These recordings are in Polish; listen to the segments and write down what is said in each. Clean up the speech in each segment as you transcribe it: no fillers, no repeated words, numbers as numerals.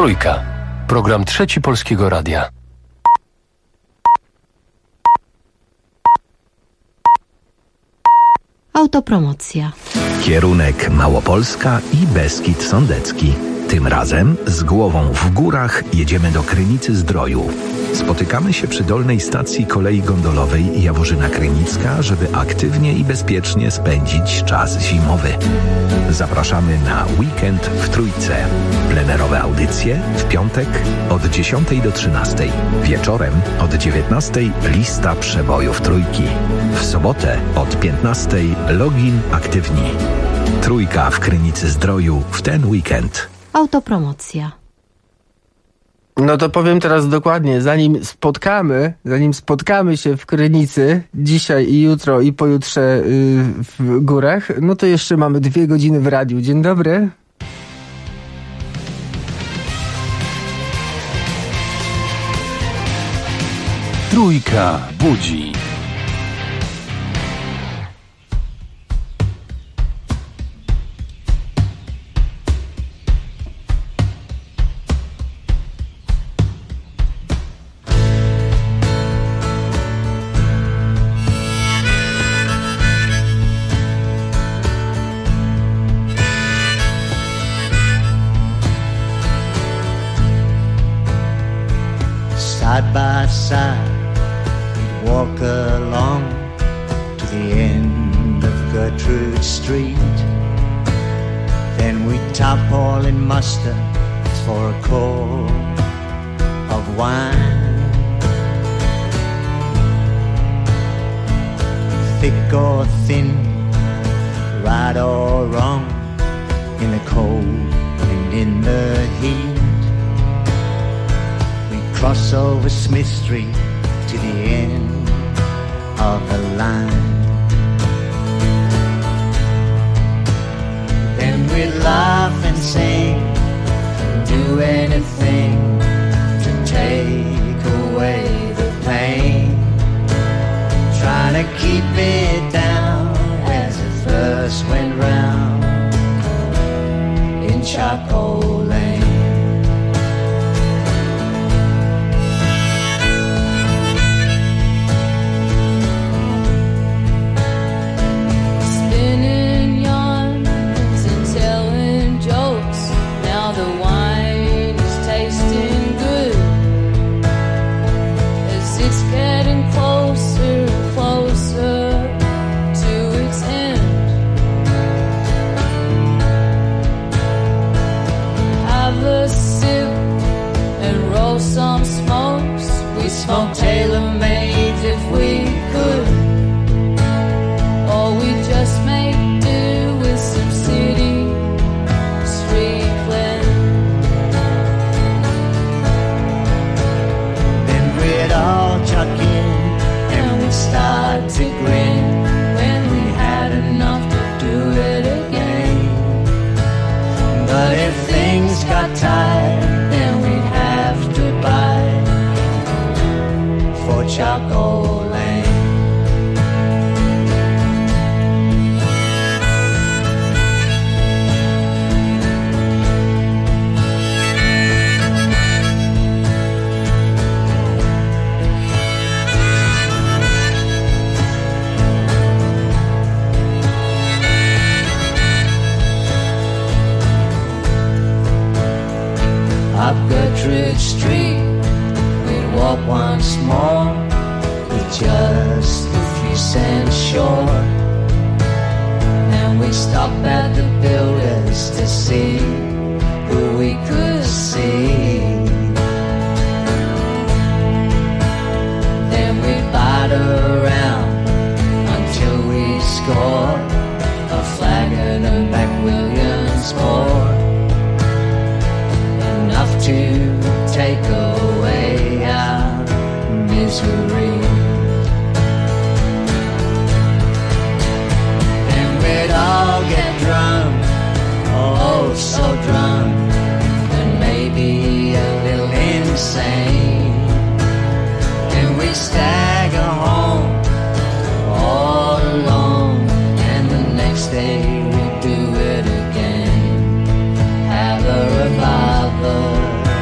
Trójka. Program Trzeci Polskiego Radia. Autopromocja. Kierunek Małopolska i Beskid Sądecki. Tym razem z głową w górach jedziemy do Krynicy-Zdroju. Spotykamy się przy dolnej stacji kolei gondolowej Jaworzyna Krynicka, żeby aktywnie i bezpiecznie spędzić czas zimowy. Zapraszamy na weekend w Trójce. Plenerowe audycje w piątek od 10 do 13. Wieczorem od 19 lista przebojów Trójki. W sobotę od 15 login aktywni. Trójka w Krynicy-Zdroju w ten weekend. Autopromocja. No to powiem teraz dokładnie, zanim spotkamy się w Krynicy dzisiaj i jutro i pojutrze w górach, no to jeszcze mamy 2 godziny w radiu. Dzień dobry. Trójka budzi. Side by side, we'd walk along to the end of Gertrude Street. Then we'd topple in muster for a quart of wine. Thick or thin, right or wrong, in the cold and in the heat. Cross over Smith Street to the end of the line. Then we'd laugh and sing and do anything to take away the pain, trying to keep it down as it first went round in Charcoal Lane. Smoke tailor-made if we could, or we just make do with some city street blend. Then we'd all chuck in and we'd start to grin when we had enough to do it again. But if things got tight, then we'd have to buy for Charcoal Lane. Up Gertrude Street we'd walk once more, with just a few cents short. And we stop at the builders to see who we could see. Then we bite around until we score a flagon of McWilliamsmore, enough to take away our misery. And we'd all get drunk, oh so drunk, and maybe a little insane. And we stagger home all alone, and the next day we do it again. Have a revolver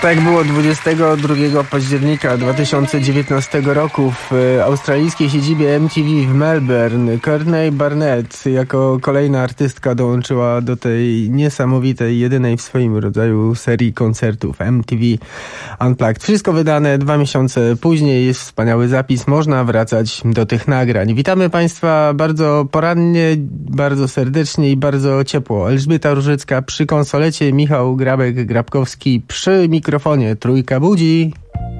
tak było 22 października 2019 roku w australijskiej siedzibie MTV w Melbourne. Courtney Barnett jako kolejna artystka dołączyła do tej niesamowitej, jedynej w swoim rodzaju serii koncertów MTV Unplugged. Wszystko wydane 2 miesiące później, jest wspaniały zapis, można wracać do tych nagrań. Witamy Państwa bardzo porannie, bardzo serdecznie i bardzo ciepło. Elżbieta Różycka przy konsolecie, Michał Grabek-Grabkowski przy mikrofonie. Trójka budzi.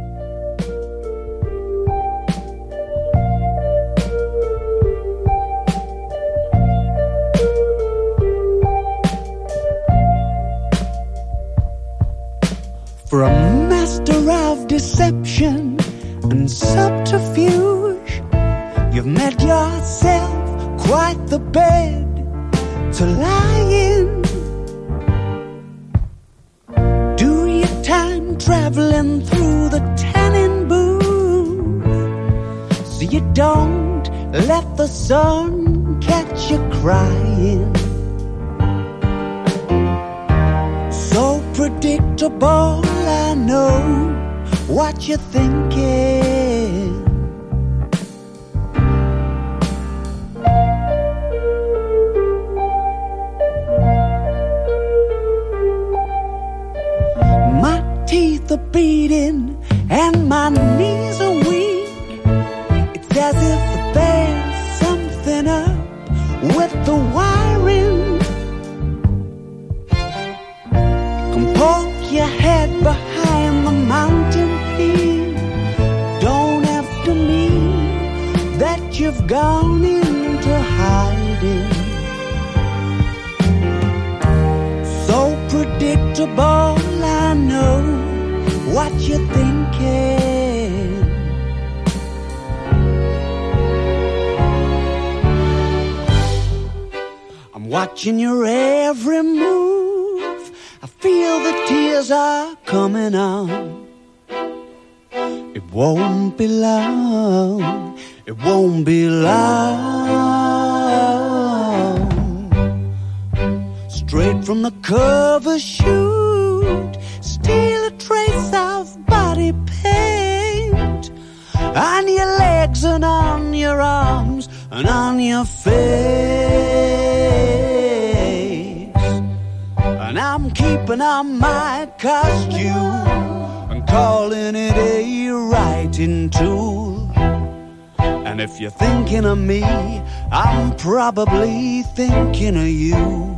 From master of deception and subterfuge, you've made yourself quite the bed to lie in. Do your time traveling through the tanning booth, so you don't let the sun catch you crying. So predictable, I know what you're thinking. My teeth are beating and my knees are weak. It's as if there's something up with the wiring. Come poke your head behind the mountain peak. Don't have to mean that you've gone into hiding. So predictable, I know what you're thinking. I'm watching your every move. I feel the tears are coming on. It won't be long. It won't be long. Straight from the cover shoot, still a trace of body paint on your legs and on your arms and on your face. And I'm keeping on my costume and calling it a writing tool. And if you're thinking of me, I'm probably thinking of you.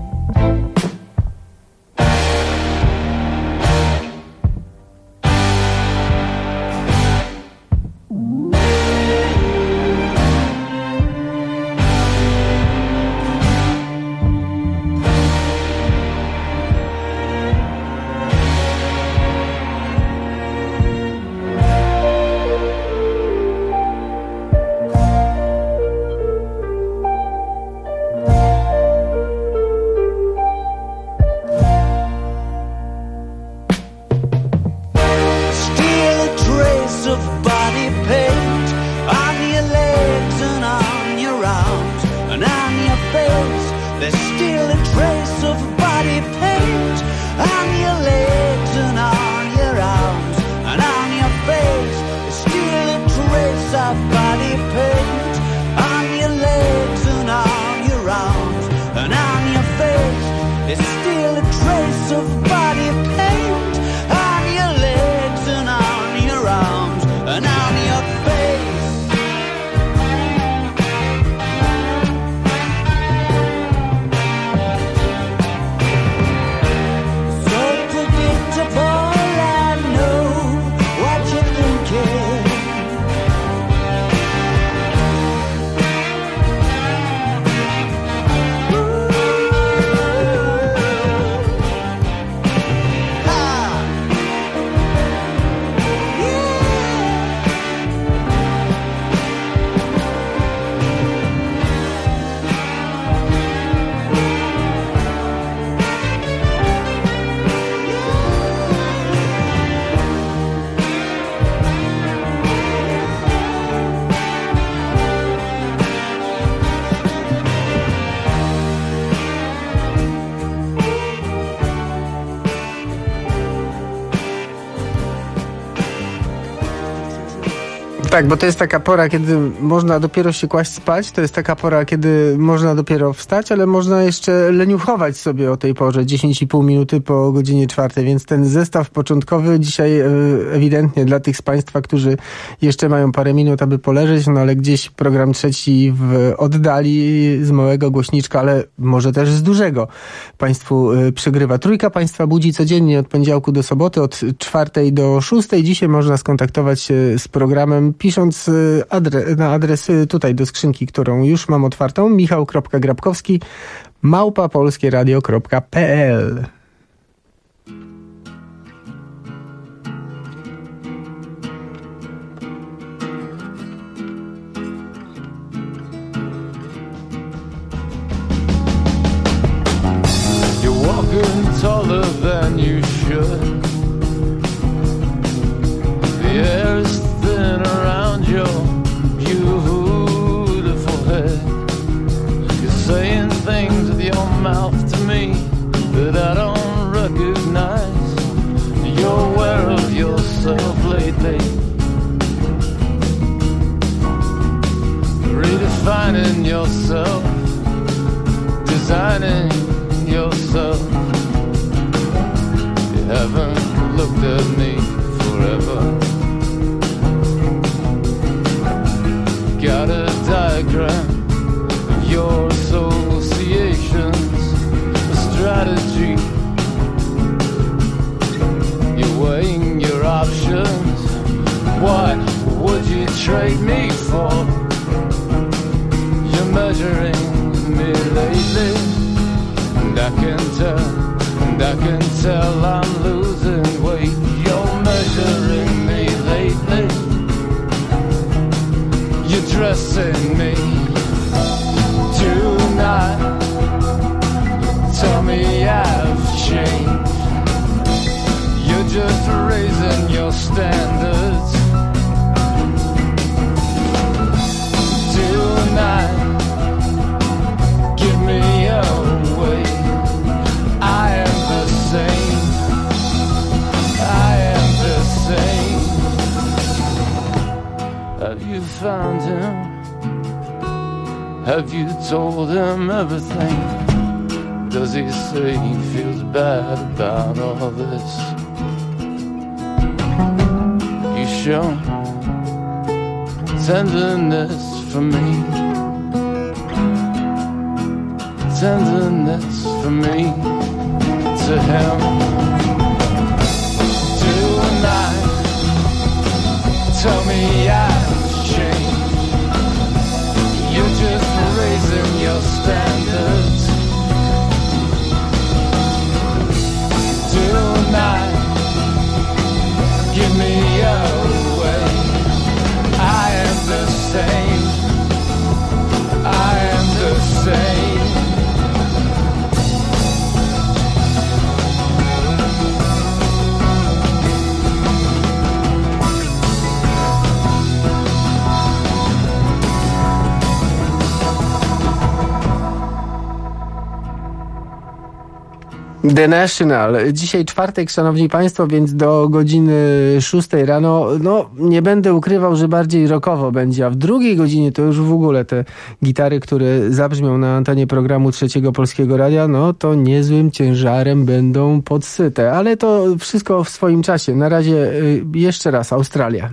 Tak, bo to jest taka pora, kiedy można dopiero się kłaść spać, to jest taka pora, kiedy można dopiero wstać, ale można jeszcze leniuchować sobie o tej porze, 10,5 minuty po godzinie 4, więc ten zestaw początkowy dzisiaj ewidentnie dla tych z Państwa, którzy jeszcze mają parę minut, aby poleżeć, no ale gdzieś program trzeci w oddali z małego głośniczka, ale może też z dużego Państwu przygrywa. Trójka Państwa budzi codziennie od poniedziałku do soboty, od 4 do 6. Dzisiaj można skontaktować się z programem, pisząc na adres tutaj do skrzynki, którą już mam otwartą, michał.grabkowski@polskieradio.pl. You're walking taller than you should. The air is thin around your beautiful head. You're saying things with your mouth to me that I don't recognize. You're aware of yourself lately, redefining yourself, designing yourself. You haven't looked at me forever. Got a diagram of your associations, a strategy. You're weighing your options. What would you trade me for? You're measuring me lately, and I can tell I'm losing weight. You're measuring me lately, you're dressing me tonight. Tell me I've changed. You're just raising your standards tonight. Give me away. I am the same. I am the same. Have you found him? Have you told him everything? Does he say he feels bad about all this? You show tenderness for me, tenderness for me to him tonight. Tell me I've changed. You're just raising your standards tonight. Give me away. I am the same. I am the same. The National. Dzisiaj czwartek, szanowni państwo, więc do godziny 6 rano, no nie będę ukrywał, że bardziej rockowo będzie, a w drugiej godzinie to już w ogóle te gitary, które zabrzmią na antenie programu Trzeciego Polskiego Radia, no to niezłym ciężarem będą podsyte, ale to wszystko w swoim czasie. Na razie jeszcze raz Australia.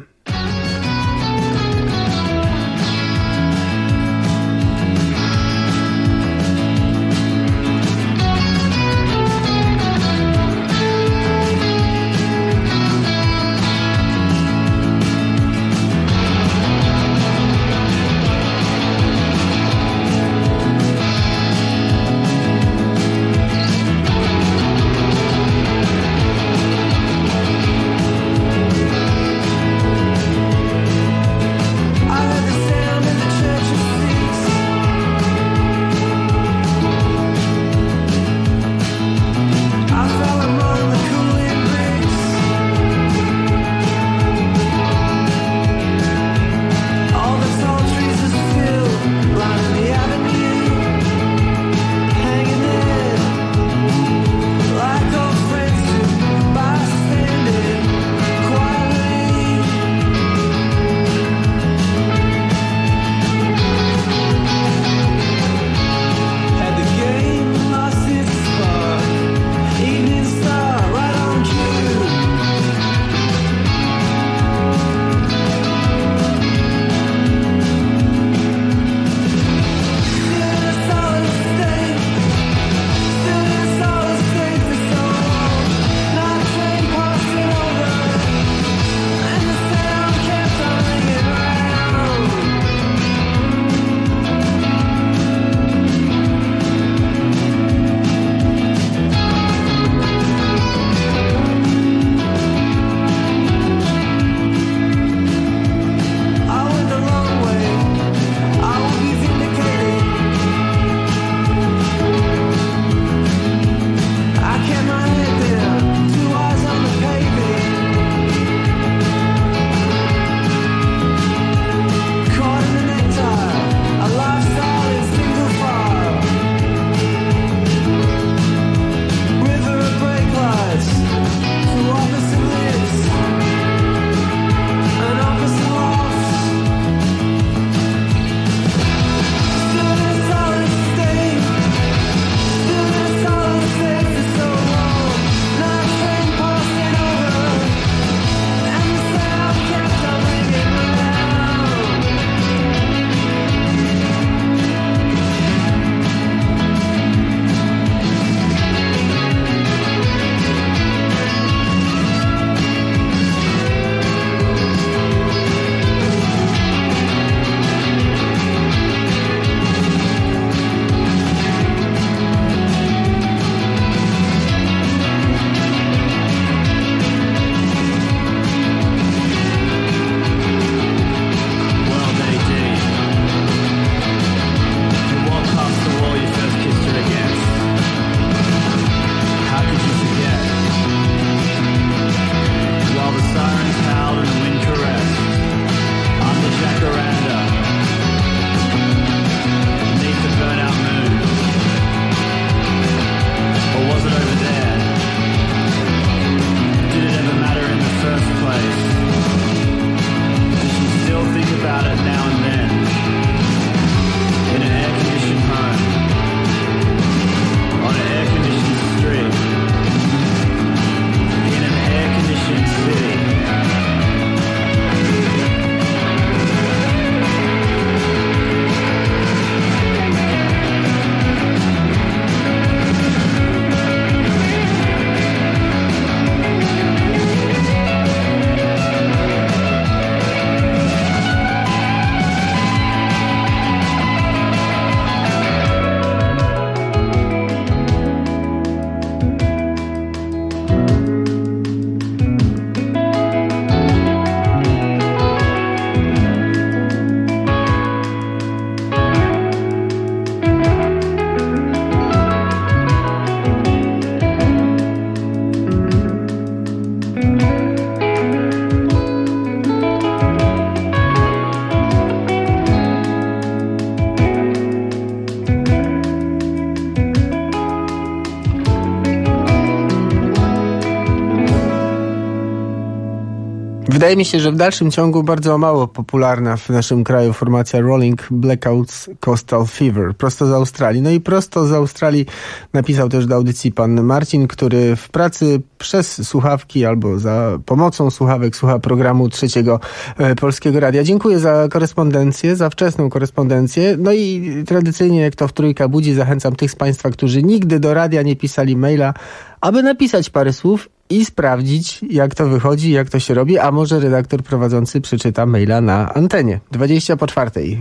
Wydaje mi się, że w dalszym ciągu bardzo mało popularna w naszym kraju formacja Rolling Blackouts Coastal Fever, prosto z Australii. No i prosto z Australii napisał też do audycji pan Marcin, który w pracy przez słuchawki albo za pomocą słuchawek słucha programu Trzeciego Polskiego Radia. Dziękuję za korespondencję, za wczesną korespondencję. No i tradycyjnie, jak to w Trójka Budzi, zachęcam tych z Państwa, którzy nigdy do radia nie pisali maila, aby napisać parę słów i sprawdzić, jak to wychodzi, jak to się robi, a może redaktor prowadzący przeczyta maila na antenie. 4:20.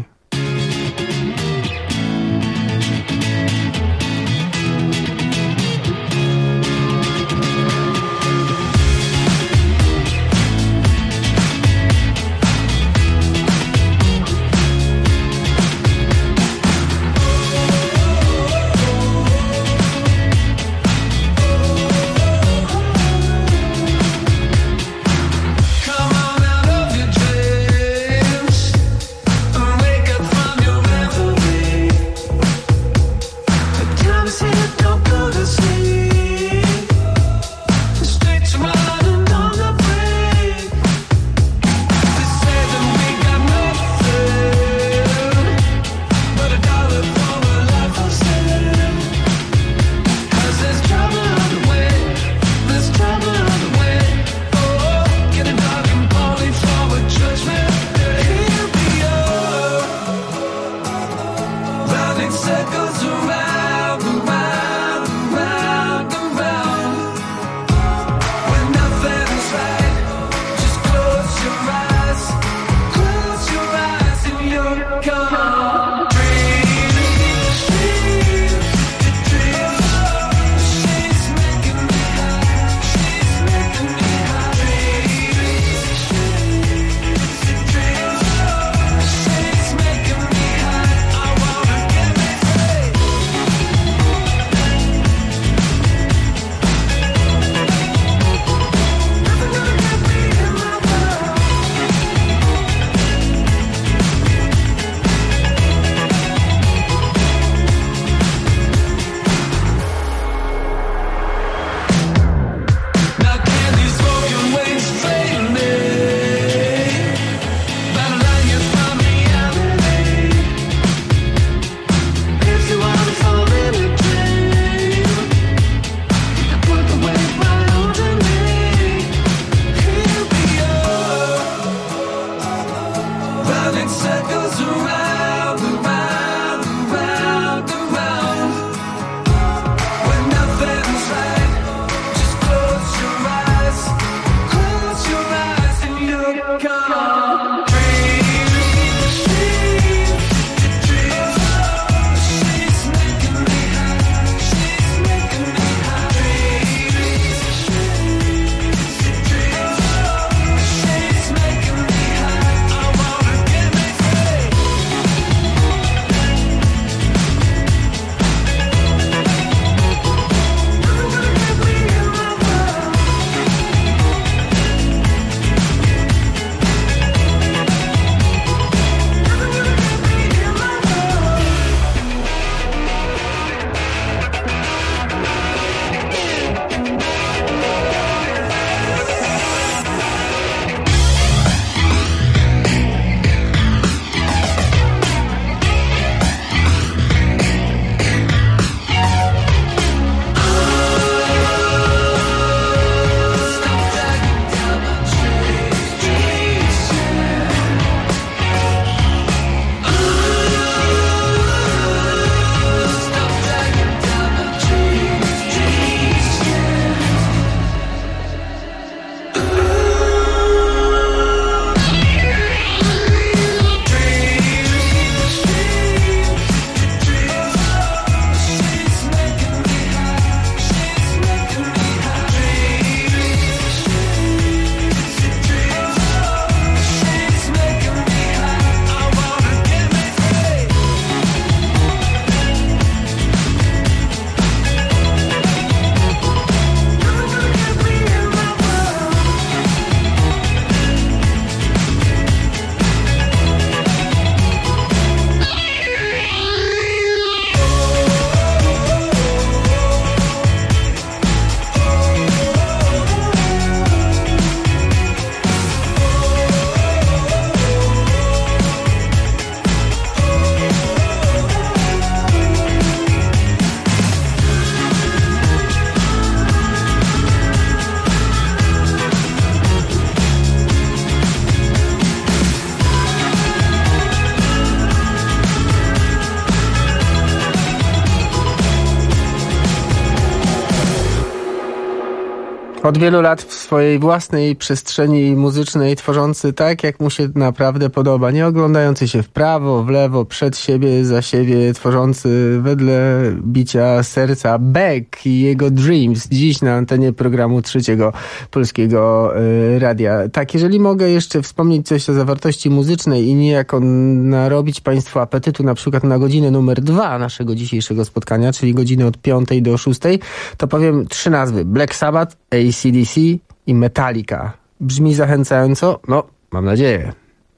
Od wielu lat w swojej własnej przestrzeni muzycznej, tworzący tak, jak mu się naprawdę podoba, nie oglądający się w prawo, w lewo, przed siebie, za siebie, tworzący wedle bicia serca Beck i jego Dreams, dziś na antenie programu Trzeciego Polskiego Radia. Tak, jeżeli mogę jeszcze wspomnieć coś o zawartości muzycznej i niejako narobić Państwu apetytu na przykład na godzinę numer 2 naszego dzisiejszego spotkania, czyli godziny od 5 do 6, to powiem 3 nazwy. Black Sabbath, AC/DC i Metallica. Brzmi zachęcająco? No, mam nadzieję.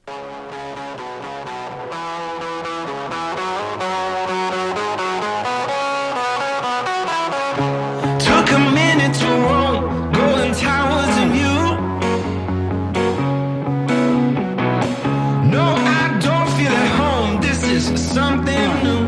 Took a minute to roll, golden towers and you. No, I don't feel at home, this is something new.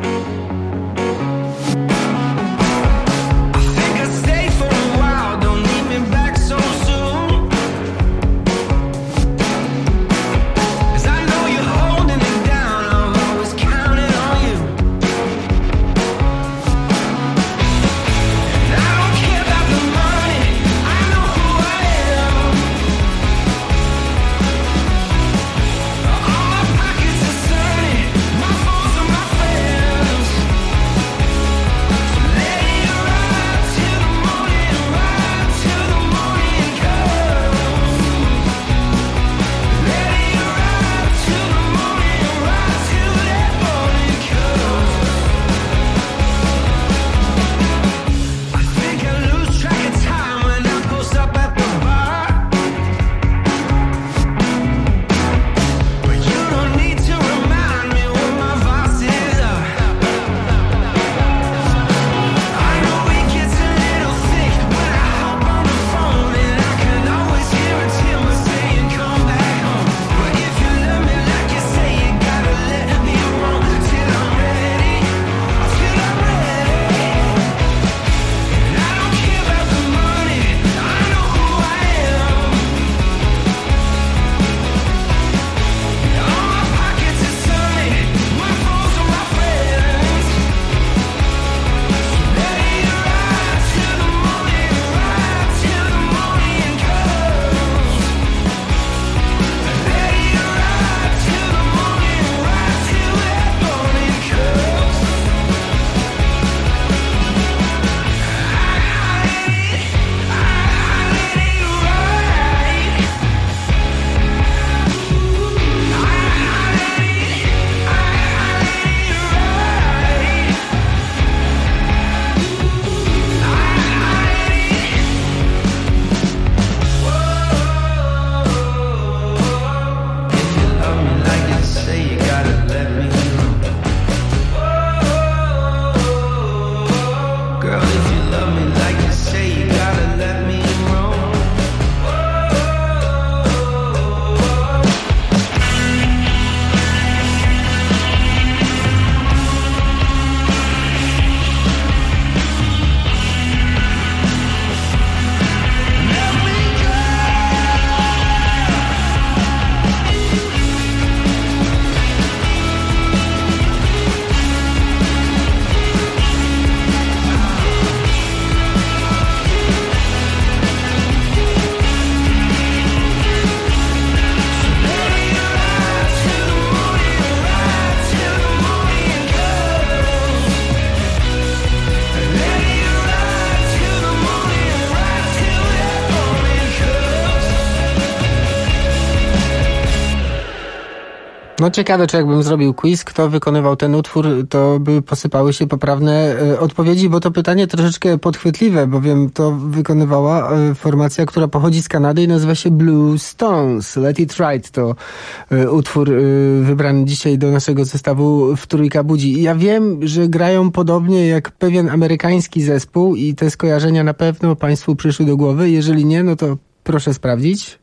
No ciekawe, czy jakbym zrobił quiz, kto wykonywał ten utwór, to by posypały się poprawne odpowiedzi, bo to pytanie troszeczkę podchwytliwe, bowiem to wykonywała formacja, która pochodzi z Kanady i nazywa się Blue Stones. Let It Ride to utwór wybrany dzisiaj do naszego zestawu w Trójka Budzi. I ja wiem, że grają podobnie jak pewien amerykański zespół i te skojarzenia na pewno Państwu przyszły do głowy. Jeżeli nie, no to proszę sprawdzić.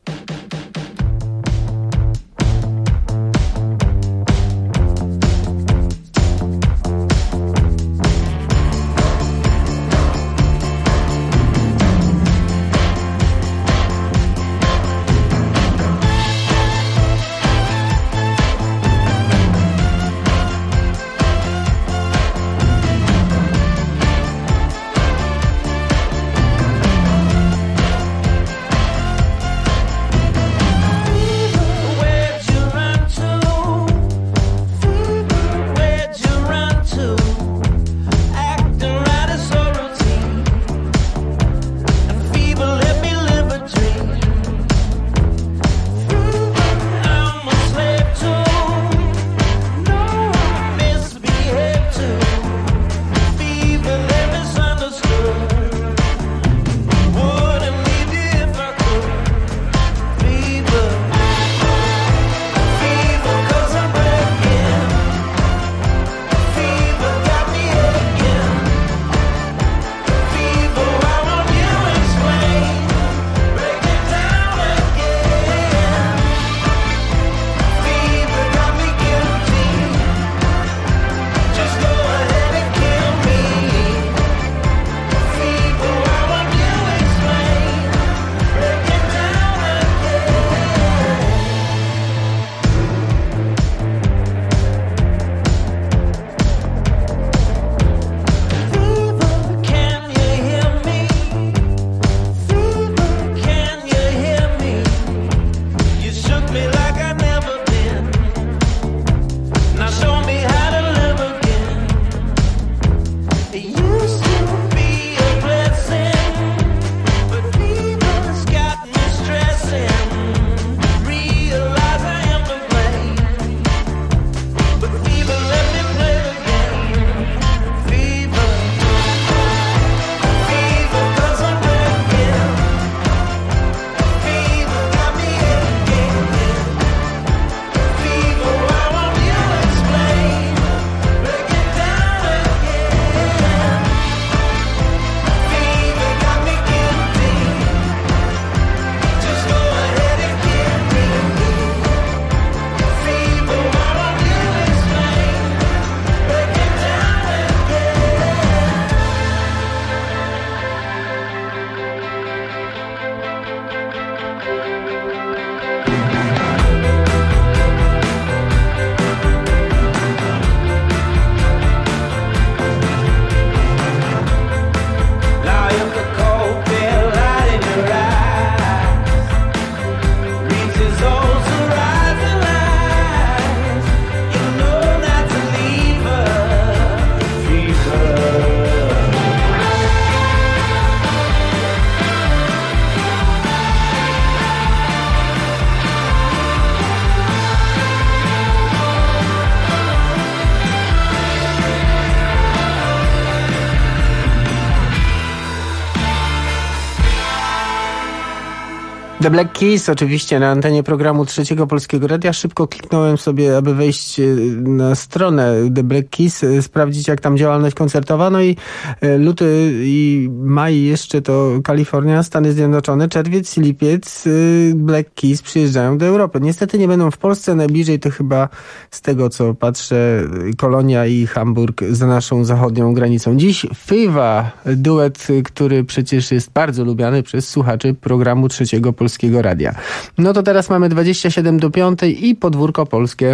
The Black Keys oczywiście na antenie programu Trzeciego Polskiego Radia. Szybko kliknąłem sobie, aby wejść na stronę The Black Keys, sprawdzić jak tam działalność koncertowa. No i luty i maj jeszcze to Kalifornia, Stany Zjednoczone, czerwiec, lipiec Black Keys przyjeżdżają do Europy. Niestety nie będą w Polsce, najbliżej to chyba z tego co patrzę Kolonia i Hamburg za naszą zachodnią granicą. Dziś Fiva, duet, który przecież jest bardzo lubiany przez słuchaczy programu Trzeciego Polskiego Radia. No to teraz mamy 27 do 5 i podwórko polskie.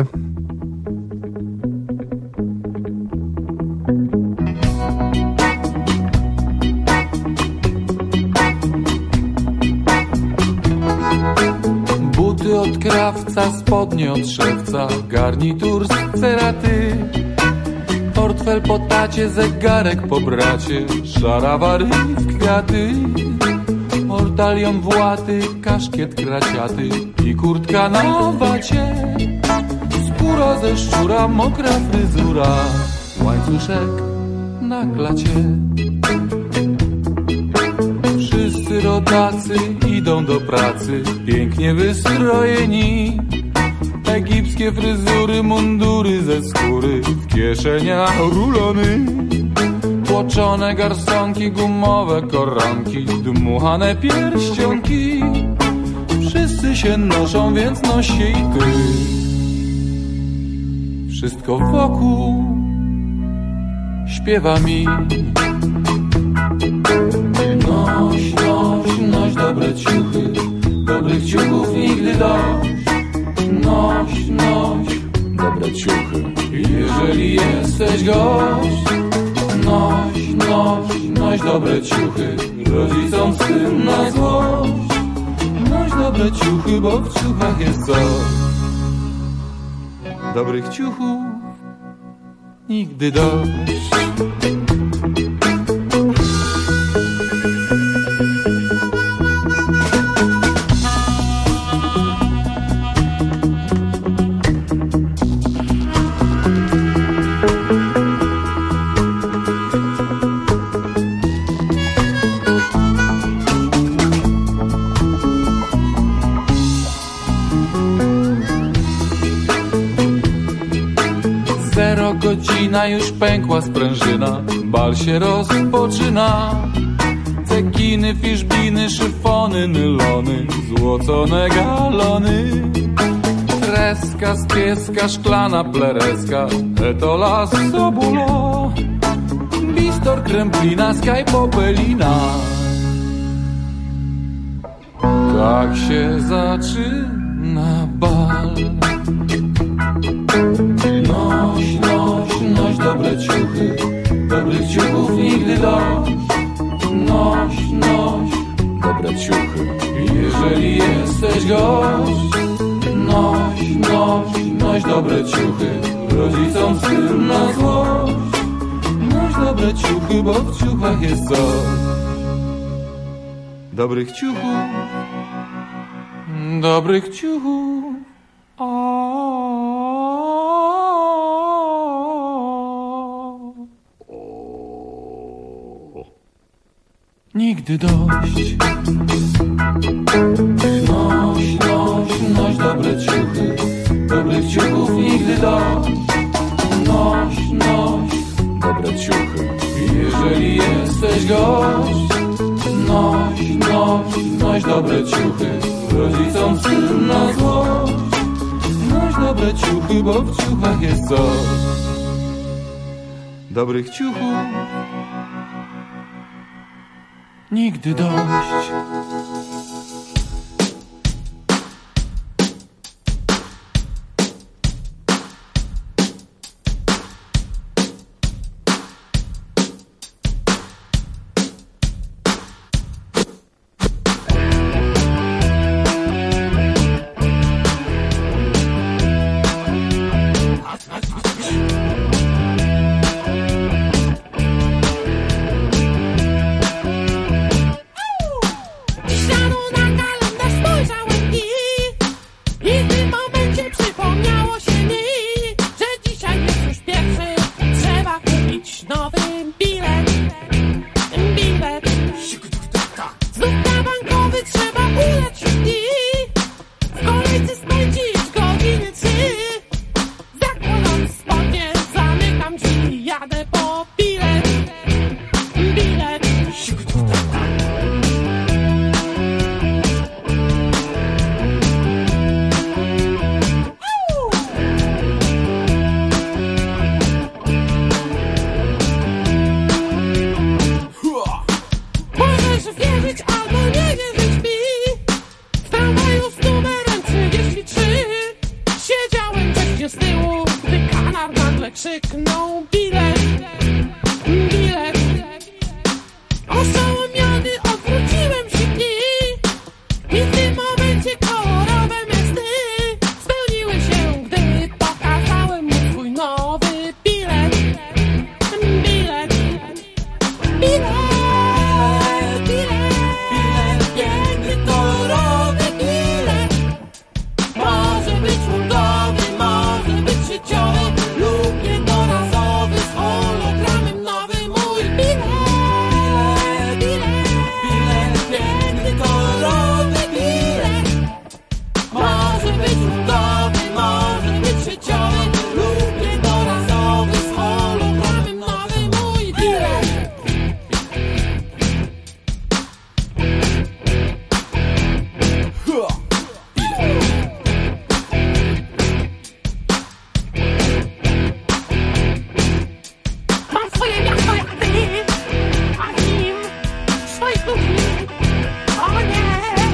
Buty od krawca, spodnie od szewca, garnitur z ceraty, portfel po tacie, zegarek po bracie, szarawary w kwiaty, ortalion w łaty, kaszkiet kraciaty i kurtka na wacie, skóra ze szczura, mokra fryzura, łańcuszek na klacie. Wszyscy rodacy idą do pracy, pięknie wystrojeni, egipskie fryzury, mundury ze skóry, w kieszeniach rulony, tłoczone garsonki, gumowe koronki, dmuchane pierścionki. Wszyscy się noszą, więc noś się i ty. Wszystko wokół śpiewa mi. Noś, noś, noś dobre ciuchy, dobrych ciuchów nigdy dość. Noś, noś dobre ciuchy, jeżeli jesteś gość. Noś, noś, noś dobre ciuchy, rodzicom z tym na złość. Noś dobre ciuchy, bo w ciuchach jest coś. Dobrych ciuchów nigdy dość. Godzina, już pękła sprężyna, bal się rozpoczyna. Cekiny, fiszbiny, szyfony, nylony, złocone galony. Kreska z pieska, szklana plereska, etola z sobulo, bistor, kremplina, skaj, popelina. Tak się zaczyna bal. Noś, noś, noś dobre ciuchy, dobrych ciuchów nigdy dość. Noś, noś dobre ciuchy, jeżeli jesteś gość. Noś, noś, noś dobre ciuchy, rodzicom z tym na złość. Noś dobre ciuchy, bo w ciuchach jest coś. Dobrych ciuchów, dobrych ciuchów. Nigdy dość. Noś, noś, noś dobre ciuchy, dobrych ciuchów nigdy dość. Noś, noś dobre ciuchy, jeżeli jesteś gość. Noś, noś, noś dobre ciuchy, rodzicom z tym na złość. Noś dobre ciuchy, bo w ciuchach jest coś. Dobrych ciuchów nigdy dość. Shadow krzyknął bilet, bilet. Oszołomiony odwróciłem się i w tym momencie kolorowe me sny spełniły się, gdy pokazałem mu swój nowy bilet, bilet, bilet, bilet, piękny kolorowy bilet. Może być ulgowy, może być życiowy lub jednorazowy z hologramem nowy mój bilet. Może być ulgowy, może być życiowy lub jednorazowy z hologramem nowy mój bilet. Mam swoje miasto jak ty, a w nim swoich ludzi. O nie!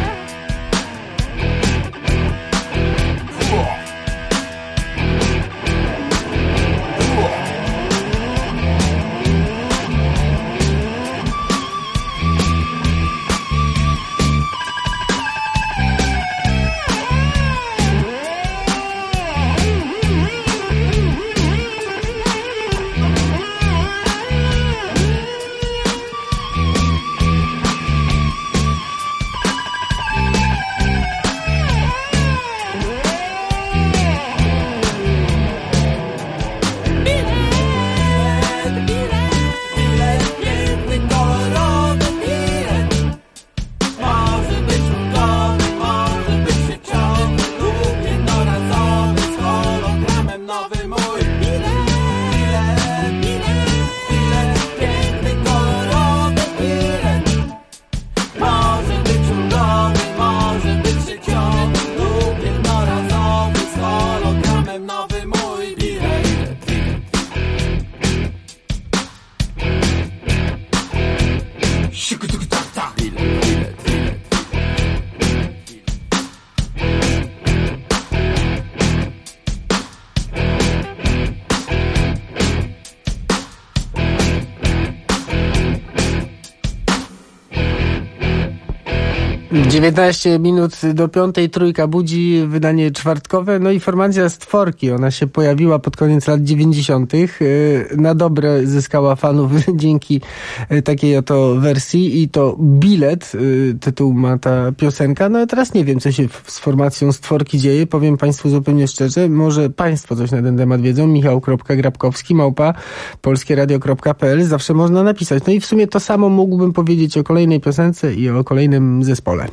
Dziewiętnaście minut do 5:00, Trójka budzi, wydanie czwartkowe. No i formacja Stworki, ona się pojawiła pod koniec lat 90. Na dobre zyskała fanów dzięki takiej oto wersji i to Bilet, tytuł ma ta piosenka. No a teraz nie wiem, co się z formacją Stworki dzieje, powiem Państwu zupełnie szczerze. Może Państwo coś na ten temat wiedzą. Michał.Grabkowski @polskieradio.pl. Zawsze można napisać. No i w sumie to samo mógłbym powiedzieć o kolejnej piosence i o kolejnym zespole.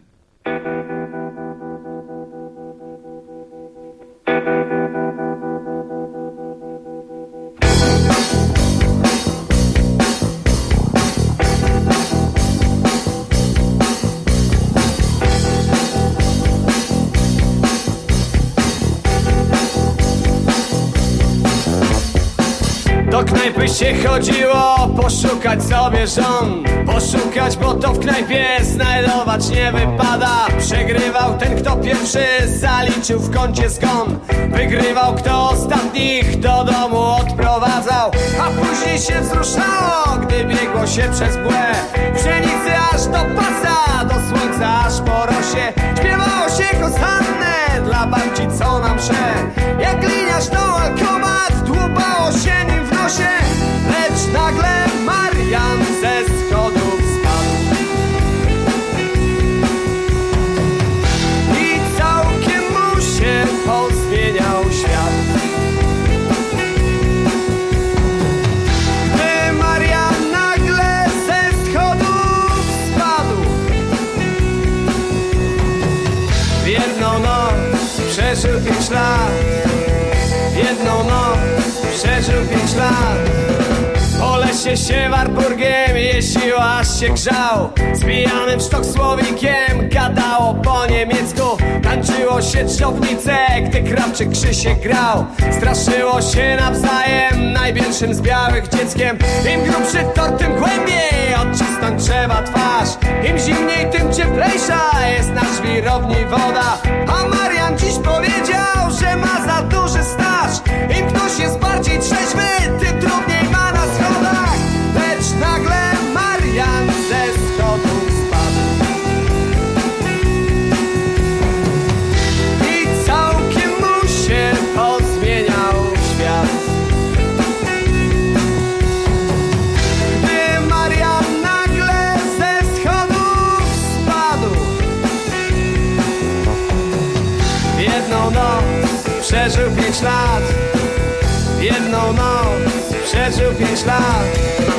Do knajpy się chodziło, poszukać sobie żon. Poszukać, bo to w knajpie znajdować nie wypada. Przegrywał ten, kto pierwszy zaliczył w kącie zgon. Wygrywał, kto ostatnich do domu odprowadzał. A później się wzruszało, gdy biegło się przez mgłę. Pszenicy aż do pasa, do słońca aż po rosie. Śpiewało się kosanne dla babci, co nam msze. Jak gliniarz to alkomat, dłubało się nim w nosie. Lecz nagle Marian ze schodów spadł i całkiem mu się pozmieniał świat. Gdy Marian nagle ze schodów spadł, w jedną noc przeżył 5 lat. W jedną noc przeżył 5 lat. Po lesie się Warburgiem jeździł, aż się grzał. Z pijanym sztoksłowikiem gadało po niemiecku. Tańczyło się dżdżownice, gdy Krawczyk Krzysiek grał. Straszyło się nawzajem najbielszym z białych dzieckiem. Im grubszy tort, tym głębiej odcisnąć trzeba twarz. Im zimniej, tym cieplejsza jest na żwirowni woda. A Marian dziś powiedział, że ma za duży staż. Im ktoś jest bardziej jedną noc przeżył 5 lat. W jedną noc przeżył 5 lat.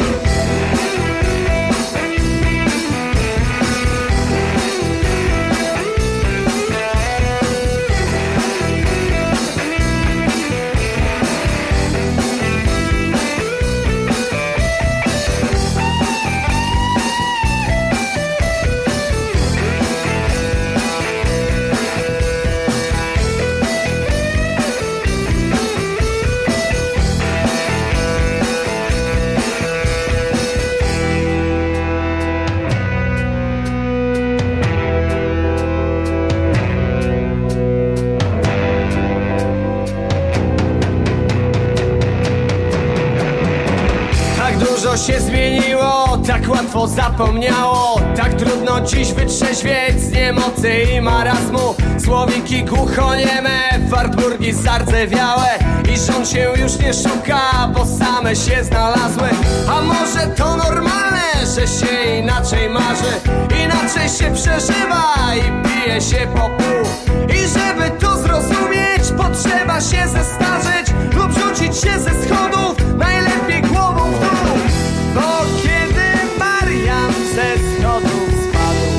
Się zmieniło, tak łatwo zapomniało. Tak trudno dziś wytrzeźwieć z niemocy i marazmu. Słowiki głuchonieme, wartburgi zardzewiałe. I żon się już nie szuka, bo same się znalazły. A może to normalne, że się inaczej marzy, inaczej się przeżywa i pije się po pół. I żeby to zrozumieć, potrzeba się zestarzeć lub rzucić się ze schodów, najlepiej głową w dół. Bo kiedy Marian ze schodów spadł,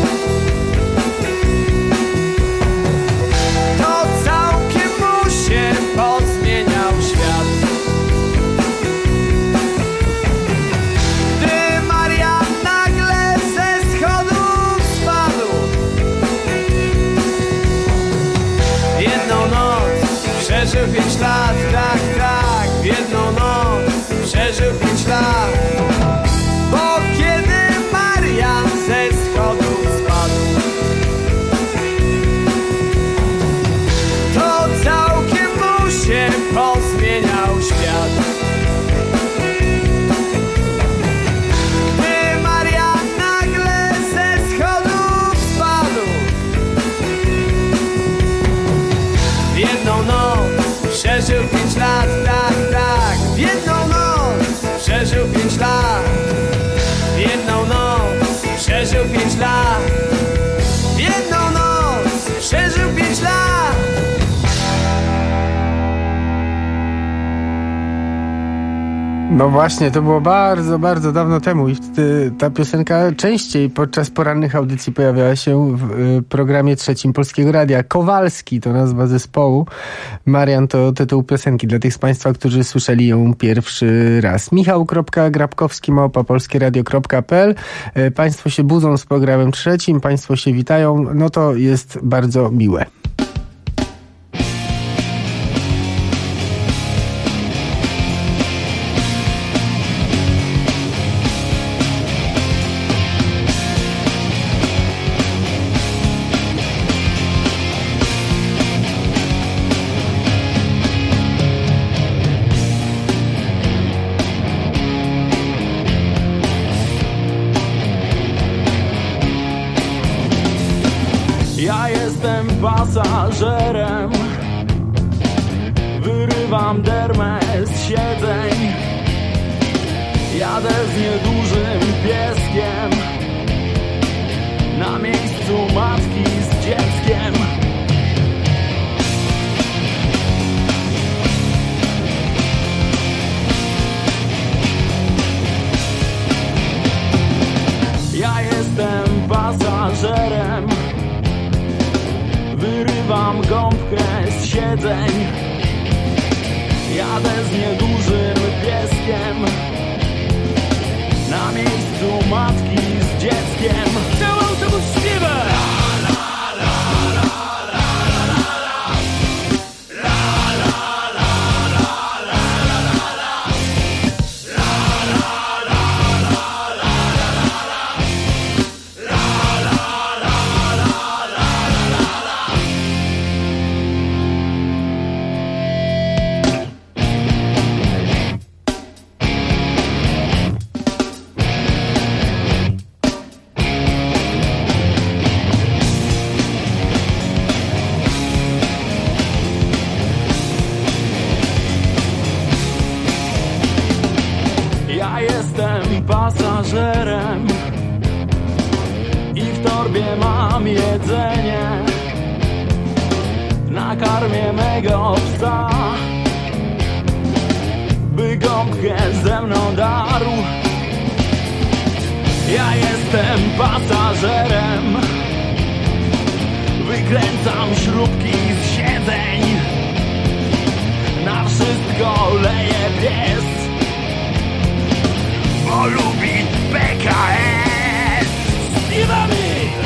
to całkiem mu się pozmieniał świat. Gdy Marian nagle ze schodów spadł, jedną noc przeżył 5 lat, tak, tak, w jedną noc przeżył 5 lat. Bo kiedy Marian ze schodów spadł, to całkiem mu się pozmieniał świat. Gdy Marian nagle ze schodów spadł, w jedną noc przeżył 5 lat, tak, tak, w jedną noc przeżył 5 lat. W jedną noc przeżył 5 lat. W jedną noc przeżył 5 lat. No właśnie, to było bardzo, bardzo dawno temu i wtedy ta piosenka częściej podczas porannych audycji pojawiała się w programie trzecim Polskiego Radia. Kowalski to nazwa zespołu. Marian to tytuł piosenki dla tych z Państwa, którzy słyszeli ją pierwszy raz. Michał.Grabkowski@polskieradio.pl. Państwo się budzą z programem trzecim, Państwo się witają, no to jest bardzo miłe. Ja jestem pasażerem, wyrywam dermę z siedzeń. Jadę z niedużym pieskiem, na miejscu matki z dzieckiem. Ja jestem pasażerem, wyrywam gąbkę z siedzeń. Jadę z niedużym pieskiem, na miejscu matki z dzieckiem. Cały autobus śpiewa! pasażerem i w torbie mam jedzenie. Na nakarmię mego psa, by gąbkę ze mną darł. Ja jestem pasażerem, wykręcam śrubki z siedzeń, na wszystko leje pies, bo lubi PKS. Śpiewamy!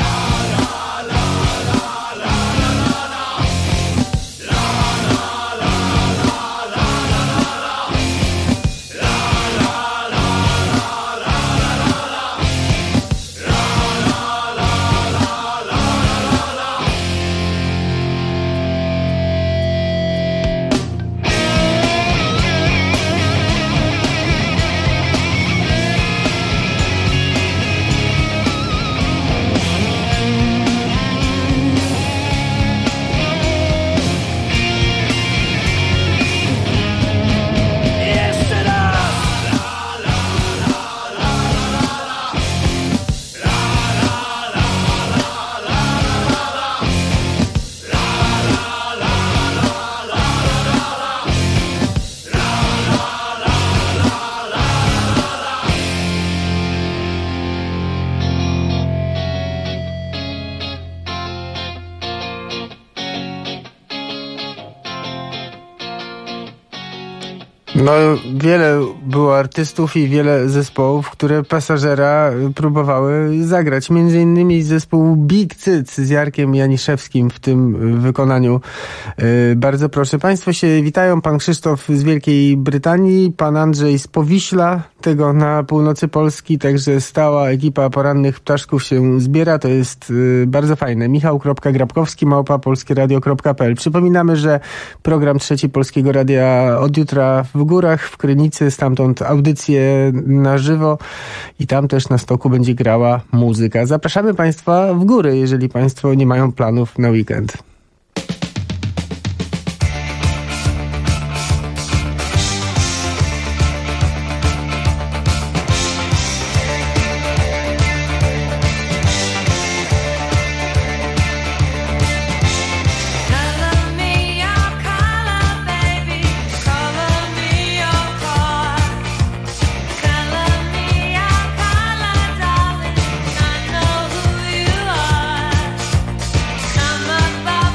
No, wiele było artystów i wiele zespołów, które Pasażera próbowały zagrać. Między innymi zespół Big Cyc z Jarkiem Janiszewskim w tym wykonaniu. Bardzo proszę. Państwo się witają. Pan Krzysztof z Wielkiej Brytanii, pan Andrzej z Powiśla, tego na północy Polski, także stała ekipa Porannych Ptaszków się zbiera. To jest bardzo fajne. Michał.Grabkowski@polskieradio.pl. Przypominamy, że program Trzeci Polskiego Radia od jutra w Górach, w Krynicy, stamtąd audycje na żywo i tam też na stoku będzie grała muzyka. Zapraszamy Państwa w góry, jeżeli Państwo nie mają planów na weekend. About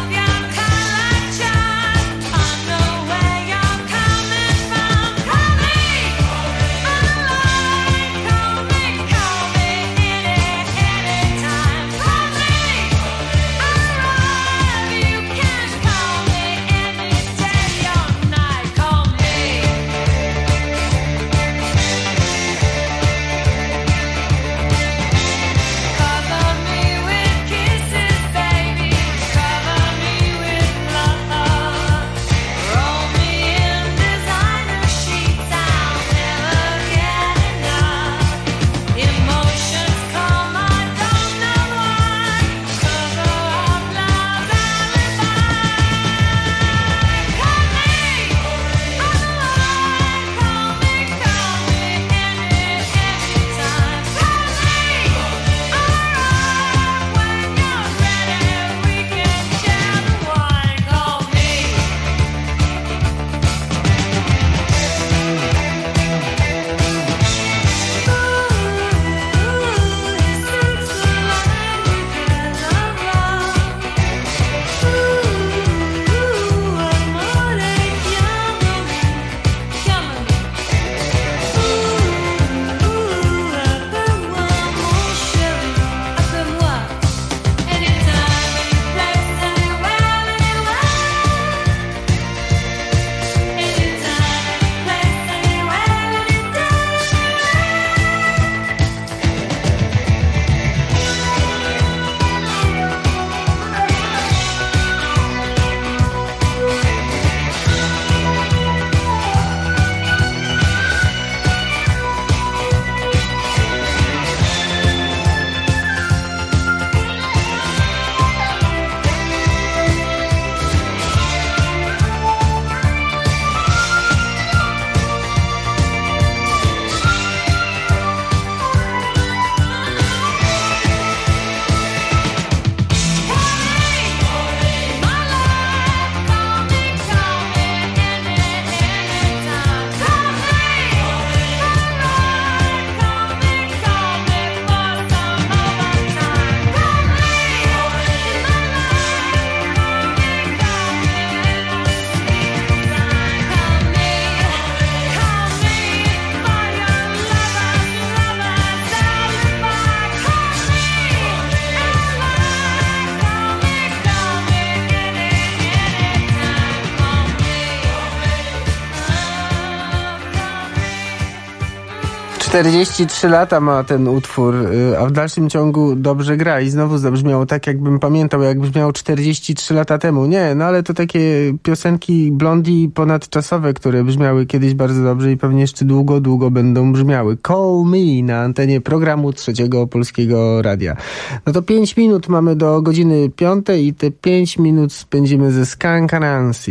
43 lata ma ten utwór, a w dalszym ciągu dobrze gra i znowu zabrzmiało tak, jakbym pamiętał, jak brzmiało 43 lata temu. Nie, no ale to takie piosenki Blondie ponadczasowe, które brzmiały kiedyś bardzo dobrze i pewnie jeszcze długo, długo będą brzmiały. Call Me na antenie programu Trzeciego Polskiego Radia. No to 5 minut mamy do godziny 5 i te 5 minut spędzimy ze Skunk Anansi.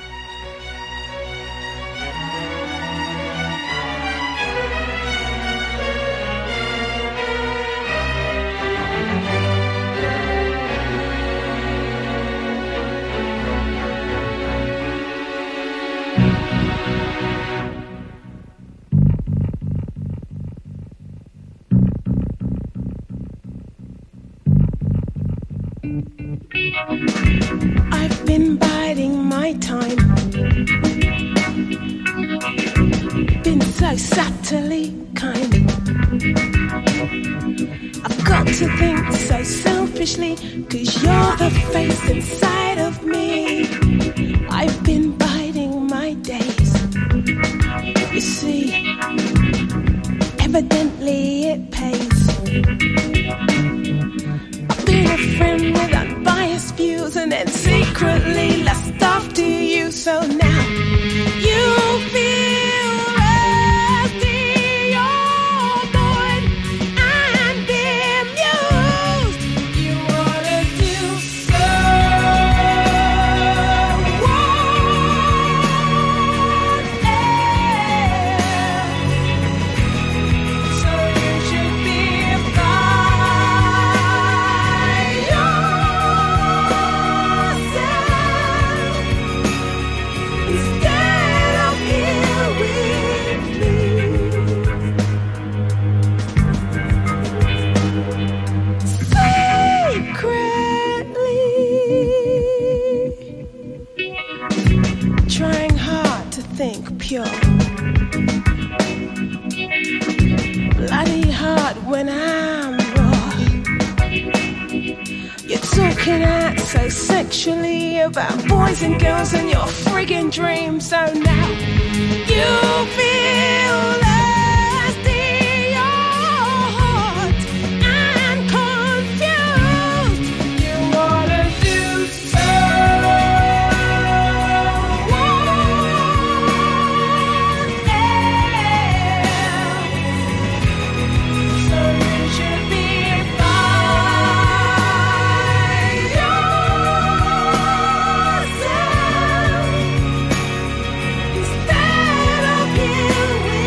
I've been biding my time, been so subtly kind. I've got to think so selfishly, 'cause you're the face inside of me. I've been biding my days, you see, evidently it pays. I've been a friend with unbiased views and then secretly lust after you. So now you feel rusty, you're bored and bemused. You wanna do so what else? So you should be pure, bloody hard when I'm raw. You're talking out so sexually about boys and girls and your friggin' dreams. So now you feel lusty, you're hot and confused. You wanna do so. Instead of you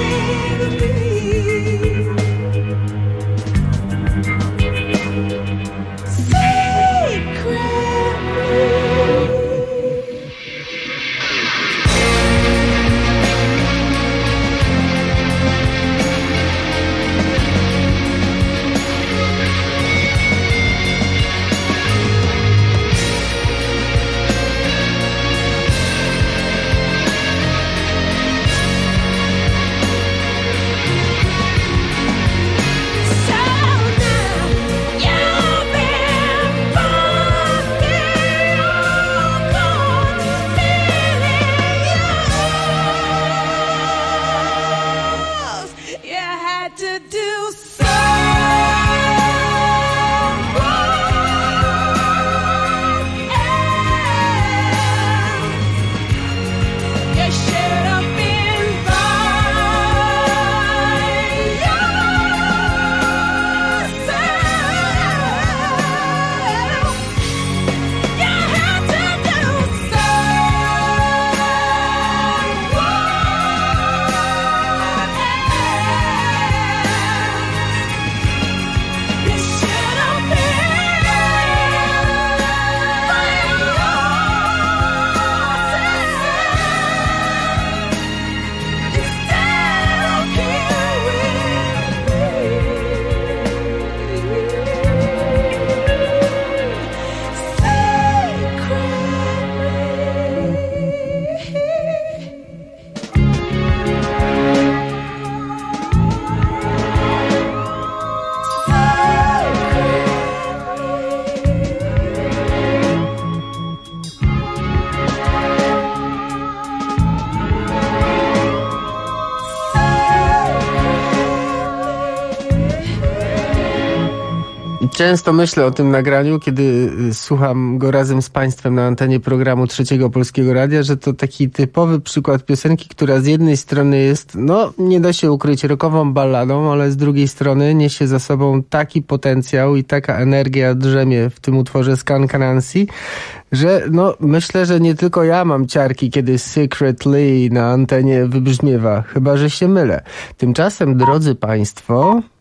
Często myślę o tym nagraniu, kiedy słucham go razem z Państwem na antenie programu Trzeciego Polskiego Radia, że to taki typowy przykład piosenki, która z jednej strony jest, no nie da się ukryć, rockową balladą, ale z drugiej strony niesie za sobą taki potencjał i taka energia drzemie w tym utworze Skunk Anansi, że no myślę, że nie tylko ja mam ciarki, kiedy Secretly na antenie wybrzmiewa, chyba że się mylę. Tymczasem, drodzy Państwo,